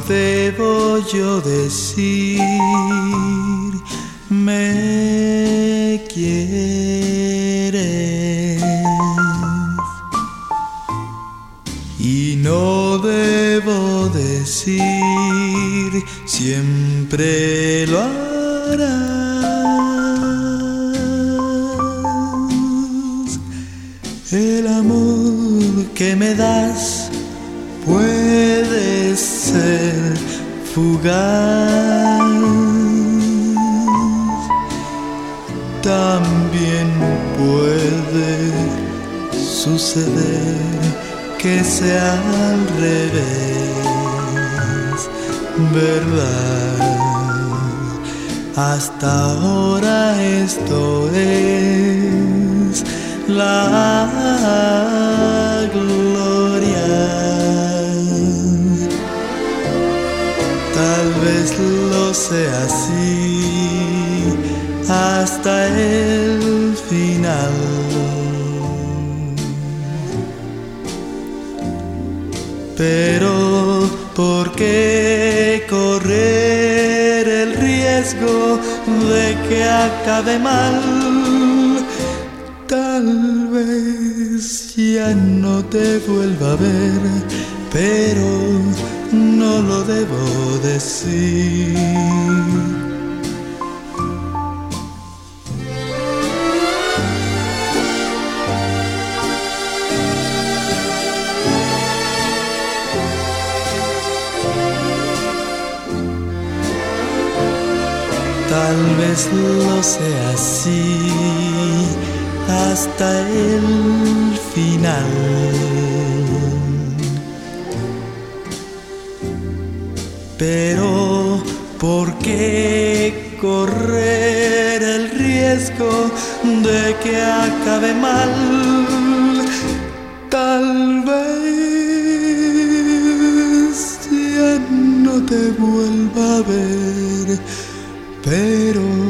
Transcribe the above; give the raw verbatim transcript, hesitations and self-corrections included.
debo yo decir, me quieres, y no debo decir, siempre lo harás. El amor que me das puede ser fugaz, también puede suceder que sea al revés, ¿verdad? Hasta ahora esto es la gloria. Tal vez lo sea así hasta el final. Pero ¿por qué correr el riesgo de que acabe mal? Tal vez ya no te vuelva a ver, pero no lo debo decir. Tal vez lo sea así hasta el final. Pero ¿por qué correr el riesgo de que acabe mal? Tal vez ya no te vuelva a ver, pero